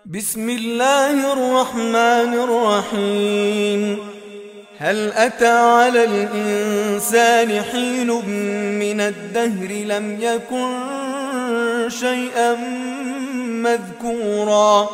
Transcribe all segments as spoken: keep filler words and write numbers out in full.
بسم الله الرحمن الرحيم. هل أتى على الإنسان حين من الدهر لم يكن شيئا مذكورا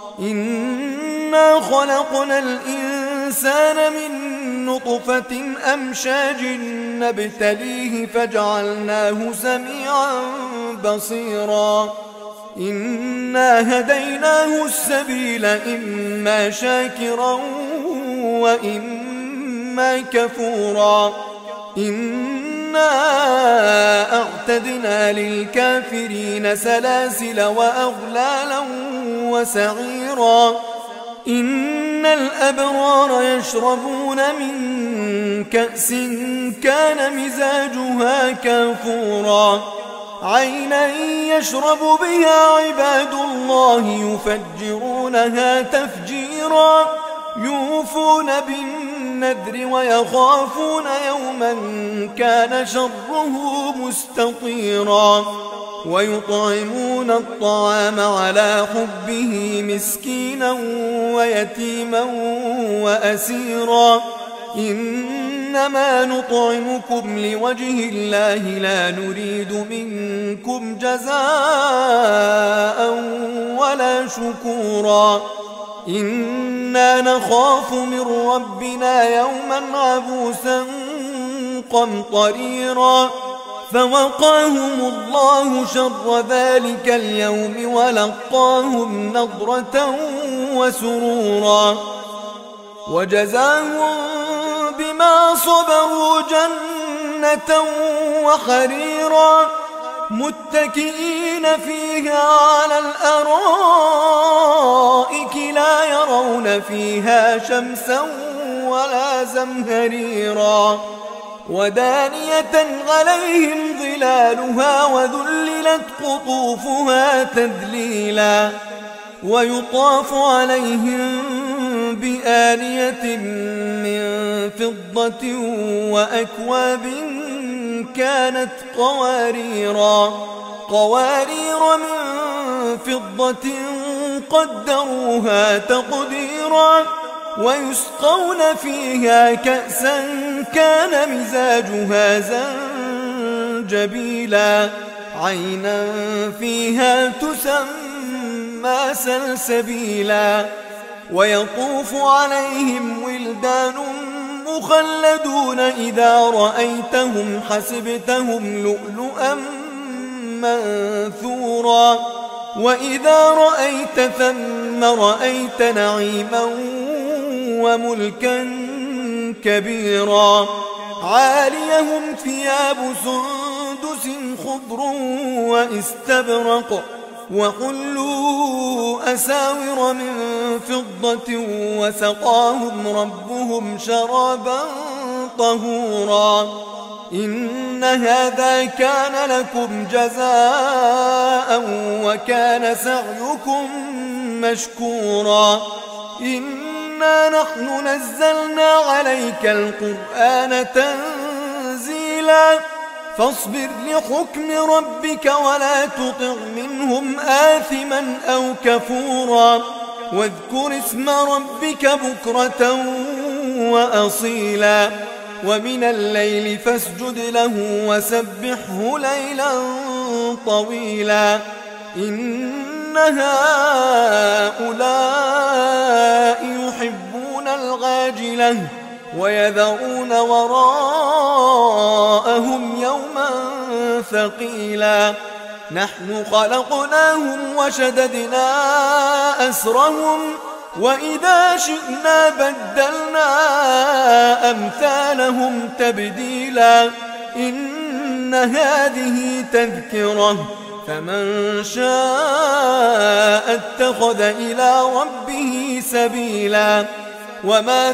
إنا خلقنا الإنسان من نطفة أمشاج نبتليه فجعلناه سميعا بصيرا إنا هديناه السبيل إما شاكرا وإما كفورا إنا أعتدنا للكافرين سلاسل وأغلالا وسعيرا إن الأبرار يشربون من كأس كان مزاجها كافورا عينا يشرب بها عباد الله يفجرونها تفجيرا يوفون بالنذر ويخافون يوما كان شره مستطيرا ويطعمون الطعام على حبه مسكينا ويتيما وأسيرا إنما نطعمكم لوجه الله لا نريد منكم جزاء ولا شكورا إنا نخاف من ربنا يوما عبوسا قمطريرا فوقاهم الله شر ذلك اليوم ولقاهم نضرة وسرورا وجزاهم بما صبروا جنة وحريرا متكئين فيها على الأرائك لا يرون فيها شمسا ولا زمهريرا ودانية عليهم ظلالها وذللت قطوفها تذليلا ويطاف عليهم بآنية من فضة وأكواب كانت قواريرا قوارير من فضة قدروها تقديرا ويسقون فيها كأسا كان مزاجها زنجبيلا عينا فيها تسمى سلسبيلا ويطوف عليهم ولدان مخلدون إذا رأيتهم حسبتهم لؤلؤا منثورا وإذا رأيت ثم رأيت نعيما وملكا كبيرا عاليهم ثياب سندس خضر واستبرق وحلوا أساور من فضة وسقاهم ربهم شرابا طهورا إن هذا كان لكم جزاء وكان سعيكم مشكورا إنا نحن نزلنا عليك القرآن تنزيلا فاصبر لحكم ربك ولا تطع منهم آثما أو كفورا واذكر اسم ربك بكرة وأصيلا ومن الليل فاسجد له وسبحه ليلا طويلا إن هؤلاء يحبون العاجلة ويذرون وراءهم يوما ثقيلا نحن خلقناهم وشددنا أسرهم وإذا شئنا بدلنا أمثالهم تبديلا إن هذه تذكرة فمن شاء اتخذ إلى ربه سبيلا وما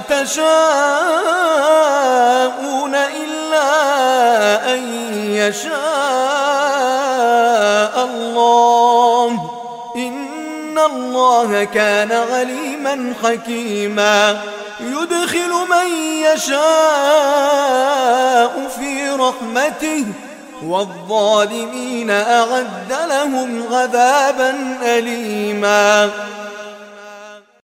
تشاءون إلا أن يشاء الله إن الله كان عليما حكيما يدخل من يشاء في رحمته والظالمين أعد لهم عذابا أليما.